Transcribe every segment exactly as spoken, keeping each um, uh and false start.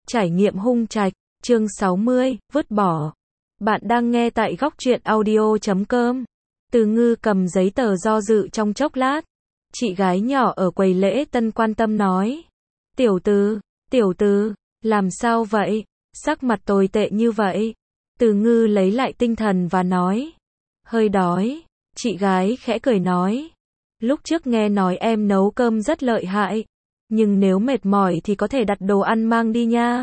Trải nghiệm hung trạch, chương sáu mươi, vứt bỏ. Bạn đang nghe tại góc truyện audio chấm com. Từ Ngư cầm giấy tờ do dự trong chốc lát. Chị gái nhỏ ở quầy lễ tân quan tâm nói. Tiểu Từ, tiểu Từ, làm sao vậy? Sắc mặt tồi tệ như vậy. Từ Ngư lấy lại tinh thần và nói. Hơi đói. Chị gái khẽ cười nói. Lúc trước nghe nói em nấu cơm rất lợi hại. Nhưng nếu mệt mỏi thì có thể đặt đồ ăn mang đi nha.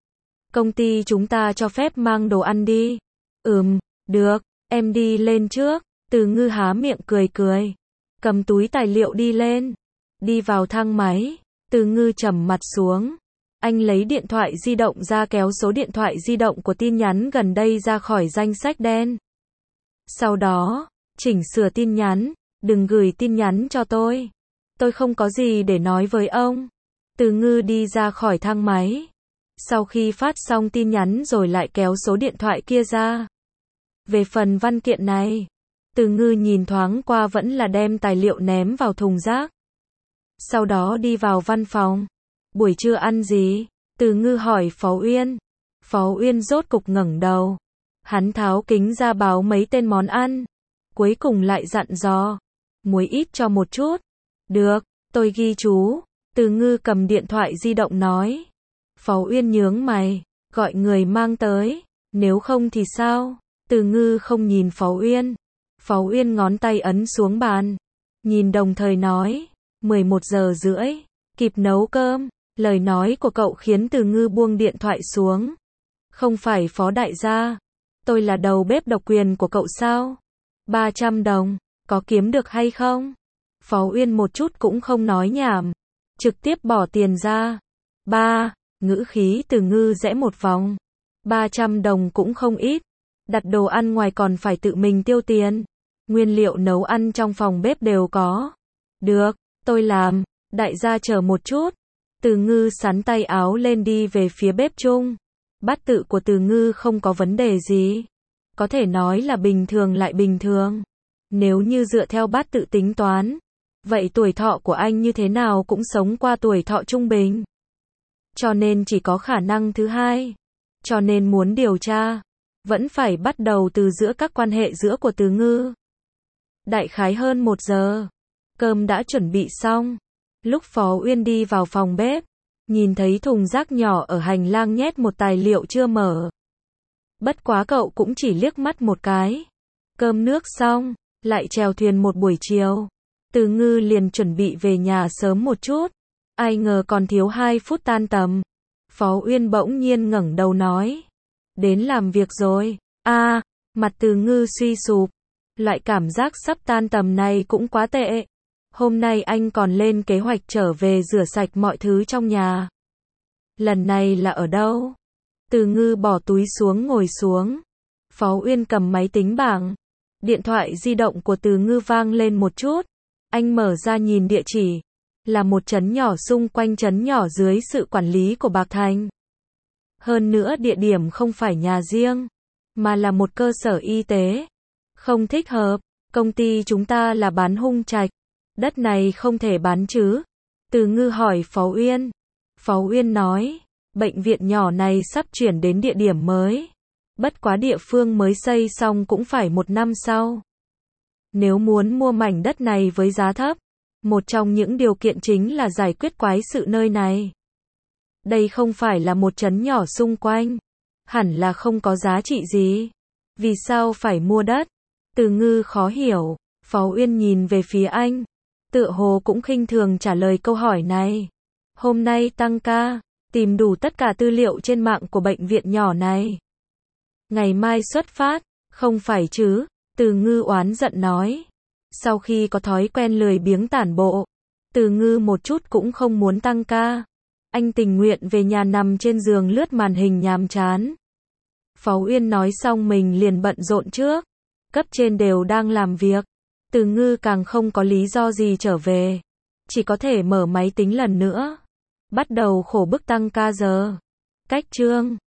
Công ty chúng ta cho phép mang đồ ăn đi. Ừm, được, em đi lên trước. Từ Ngư há miệng cười cười. Cầm túi tài liệu đi lên. Đi vào thang máy. Từ Ngư trầm mặt xuống. Anh lấy điện thoại di động ra kéo số điện thoại di động của tin nhắn gần đây ra khỏi danh sách đen. Sau đó, chỉnh sửa tin nhắn. Đừng gửi tin nhắn cho tôi. Tôi không có gì để nói với ông. Từ Ngư đi ra khỏi thang máy. Sau khi phát xong tin nhắn rồi lại kéo số điện thoại kia ra. Về phần văn kiện này, Từ Ngư nhìn thoáng qua vẫn là đem tài liệu ném vào thùng rác. Sau đó đi vào văn phòng. Buổi trưa ăn gì? Từ Ngư hỏi Phó Uyên. Phó Uyên rốt cục ngẩng đầu. Hắn tháo kính ra báo mấy tên món ăn. Cuối cùng lại dặn dò. Muối ít cho một chút. Được, tôi ghi chú. Từ Ngư cầm điện thoại di động nói. Phó Uyên nhướng mày. Gọi người mang tới. Nếu không thì sao? Từ Ngư không nhìn Phó Uyên. Phó Uyên ngón tay ấn xuống bàn. Nhìn đồng thời nói. mười một giờ rưỡi. Kịp nấu cơm. Lời nói của cậu khiến Từ Ngư buông điện thoại xuống. Không phải Phó đại gia. Tôi là đầu bếp độc quyền của cậu sao? ba trăm đồng. Có kiếm được hay không? Phó Uyên một chút cũng không nói nhảm. Trực tiếp bỏ tiền ra. Ba. Ngữ khí Từ Ngư rẽ một vòng. ba trăm đồng cũng không ít. Đặt đồ ăn ngoài còn phải tự mình tiêu tiền. Nguyên liệu nấu ăn trong phòng bếp đều có. Được, tôi làm. Đại gia chờ một chút. Từ Ngư sắn tay áo lên đi về phía bếp chung. Bát tự của Từ Ngư không có vấn đề gì. Có thể nói là bình thường lại bình thường. Nếu như dựa theo bát tự tính toán, vậy tuổi thọ của anh như thế nào cũng sống qua tuổi thọ trung bình. Cho nên chỉ có khả năng thứ hai. Cho nên muốn điều tra, vẫn phải bắt đầu từ giữa các quan hệ giữa của Từ Ngư. Đại khái hơn một giờ, cơm đã chuẩn bị xong. Lúc Phó Uyên đi vào phòng bếp, nhìn thấy thùng rác nhỏ ở hành lang nhét một tài liệu chưa mở. Bất quá cậu cũng chỉ liếc mắt một cái. Cơm nước xong, lại chèo thuyền một buổi chiều. Từ Ngư liền chuẩn bị về nhà sớm một chút. Ai ngờ còn thiếu hai phút tan tầm. Phó Uyên bỗng nhiên ngẩng đầu nói. Đến làm việc rồi. A, à, mặt Từ Ngư suy sụp. Loại cảm giác sắp tan tầm này cũng quá tệ. Hôm nay anh còn lên kế hoạch trở về rửa sạch mọi thứ trong nhà. Lần này là ở đâu? Từ Ngư bỏ túi xuống ngồi xuống. Phó Uyên cầm máy tính bảng. Điện thoại di động của Từ Ngư vang lên một chút. Anh mở ra nhìn địa chỉ. Là một trấn nhỏ xung quanh trấn nhỏ dưới sự quản lý của Bạc Thành. Hơn nữa địa điểm không phải nhà riêng, mà là một cơ sở y tế. Không thích hợp, công ty chúng ta là bán hung trạch. Đất này không thể bán chứ? Từ Ngư hỏi Phó Uyên. Phó Uyên nói, bệnh viện nhỏ này sắp chuyển đến địa điểm mới. Bất quá địa phương mới xây xong cũng phải một năm sau. Nếu muốn mua mảnh đất này với giá thấp, một trong những điều kiện chính là giải quyết quái sự nơi này. Đây không phải là một trấn nhỏ xung quanh. Hẳn là không có giá trị gì. Vì sao phải mua đất? Từ Ngư khó hiểu. Phó Uyên nhìn về phía anh. Tựa hồ cũng khinh thường trả lời câu hỏi này. Hôm nay tăng ca, tìm đủ tất cả tư liệu trên mạng của bệnh viện nhỏ này. Ngày mai xuất phát, không phải chứ? Từ Ngư oán giận nói. Sau khi có thói quen lười biếng tản bộ, Từ Ngư một chút cũng không muốn tăng ca. Anh tình nguyện về nhà nằm trên giường lướt màn hình nhàm chán. Phó Uyên nói xong mình liền bận rộn trước. Cấp trên đều đang làm việc. Từ Ngư càng không có lý do gì trở về. Chỉ có thể mở máy tính lần nữa. Bắt đầu khổ bức tăng ca giờ. Cách chương